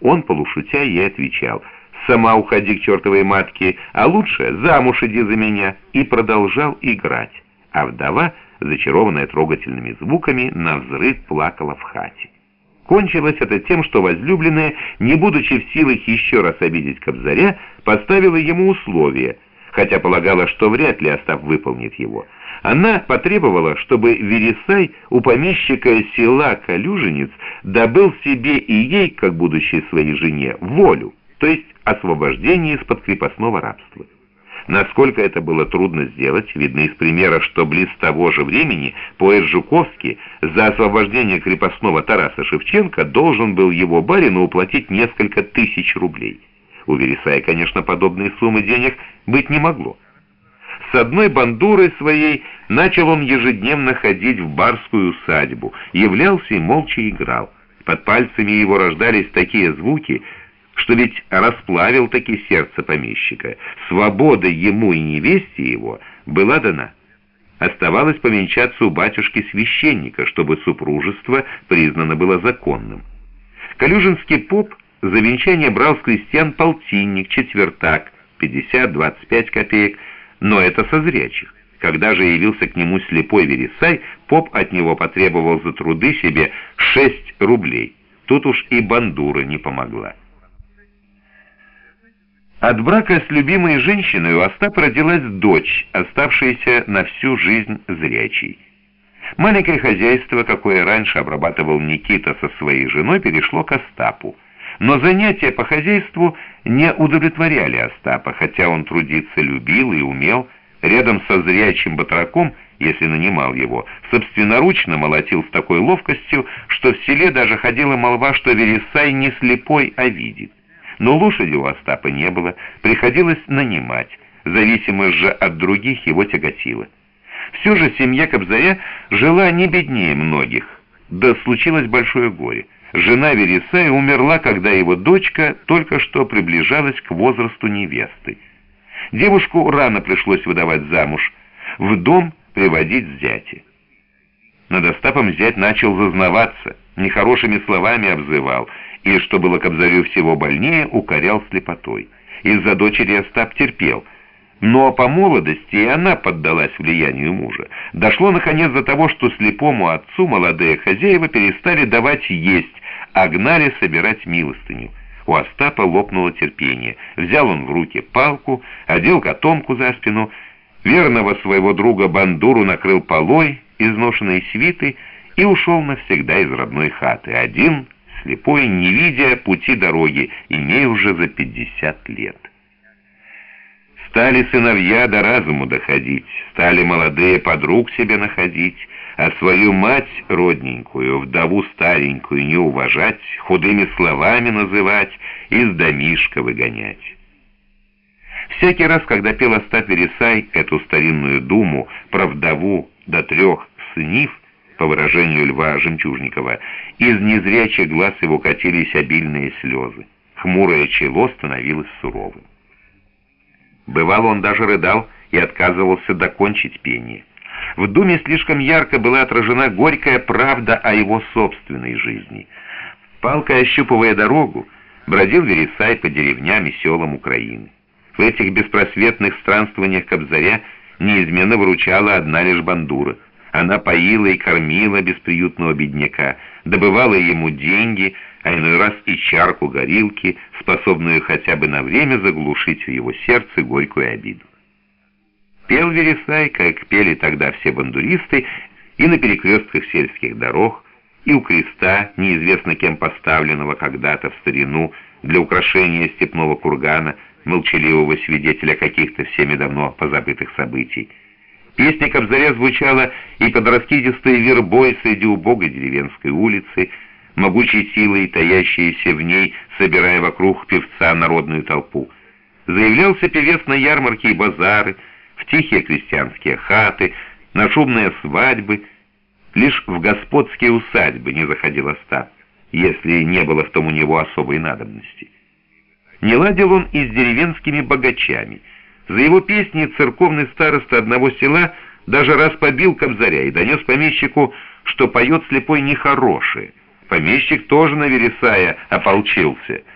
Он, полушутя, ей отвечал: «Сама уходи к чертовой матке, а лучше замуж иди за меня», и продолжал играть, а вдова, зачарованная трогательными звуками, навзрыд плакала в хате. Кончилось это тем, что возлюбленная, не будучи в силах еще раз обидеть Кобзаря, поставила ему условие, хотя полагала, что вряд ли Остап выполнит его. Она потребовала, чтобы Вересай у помещика села Калюжинец добыл себе и ей, как будущей своей жене, волю, то есть освобождение из-под крепостного рабства. Насколько это было трудно сделать, видно из примера, что близ того же времени поэт Жуковский за освобождение крепостного Тараса Шевченко должен был его барину уплатить несколько тысяч рублей. У Вересая, конечно, подобной суммы денег быть не могло. С одной бандурой своей начал он ежедневно ходить в барскую усадьбу, являлся и молча играл. Под пальцами его рождались такие звуки, что ведь расплавил таки сердце помещика. Свобода ему и невесте его была дана. Оставалось повенчаться у батюшки-священника, чтобы супружество признано было законным. Калюжинский поп за венчание брал с крестьян полтинник, четвертак, 50-25 копеек, но это со зрячих. Когда же явился к нему слепой Вересай, поп от него потребовал за труды себе 6 рублей. Тут уж и бандура не помогла. От брака с любимой женщиной у Остапа родилась дочь, оставшаяся на всю жизнь зрячей. Маленькое хозяйство, какое раньше обрабатывал Никита со своей женой, перешло к Остапу. Но занятия по хозяйству не удовлетворяли Остапа, хотя он трудиться любил и умел. Рядом со зрячим батраком, если нанимал его, собственноручно молотил с такой ловкостью, что в селе даже ходила молва, что Вересай не слепой, а видит. Но лошади у Остапа не было, приходилось нанимать, зависимость же от других его тяготила. Все же семья Кобзаря жила не беднее многих, да случилось большое горе. Жена Вересая умерла, когда его дочка только что приближалась к возрасту невесты. Девушку рано пришлось выдавать замуж, в дом приводить зятя. Над Остапом зять начал зазнаваться, нехорошими словами обзывал, и, что было Кобзарю всего больнее, укорял слепотой. Из-за дочери Остап терпел, но по молодости и она поддалась влиянию мужа. Дошло, наконец, до того, что слепому отцу молодые хозяева перестали давать есть, а гнали собирать милостыню. У Остапа лопнуло терпение. Взял он в руки палку, одел котомку за спину, верного своего друга бандуру накрыл полой изношенной свиты и ушел навсегда из родной хаты, один, слепой, не видя пути дороги, имея уже за 50 лет. Стали сыновья до разуму доходить, стали молодые подруг себе находить, а свою мать родненькую, вдову старенькую не уважать, худыми словами называть, из домишка выгонять. Всякий раз, когда пел Остап Вересай эту старинную думу про вдову до 3 сынив, по выражению Льва Жемчужникова, из незрячих глаз его катились обильные слезы, хмурое чело становилось суровым. Бывало, он даже рыдал и отказывался докончить пение. В думе слишком ярко была отражена горькая правда о его собственной жизни. Палкой ощупывая дорогу, бродил Вересай по деревням и селам Украины. В этих беспросветных странствованиях Кобзаря неизменно выручала одна лишь бандура. Она поила и кормила бесприютного бедняка, добывала ему деньги, а иной раз и чарку горилки, способную хотя бы на время заглушить в его сердце горькую обиду. Пел Вересай, как пели тогда все бандуристы, и на перекрестках сельских дорог, и у креста, неизвестно кем поставленного когда-то в старину для украшения степного кургана, молчаливого свидетеля каких-то всеми давно позабытых событий. Песня Кобзаря звучала и под раскидистой вербой среди убогой деревенской улицы, могучей силой, таящейся в ней, собирая вокруг певца народную толпу. Заявлялся певец на ярмарки и базары, в тихие крестьянские хаты, на шумные свадьбы. Лишь в господские усадьбы не заходил Остап, если не было в том у него особой надобности. Не ладил он и с деревенскими богачами. За его песни церковный староста одного села даже раз побил Кобзаря и донес помещику, что поет слепой нехорошее. Помещик тоже на Вересая ополчился.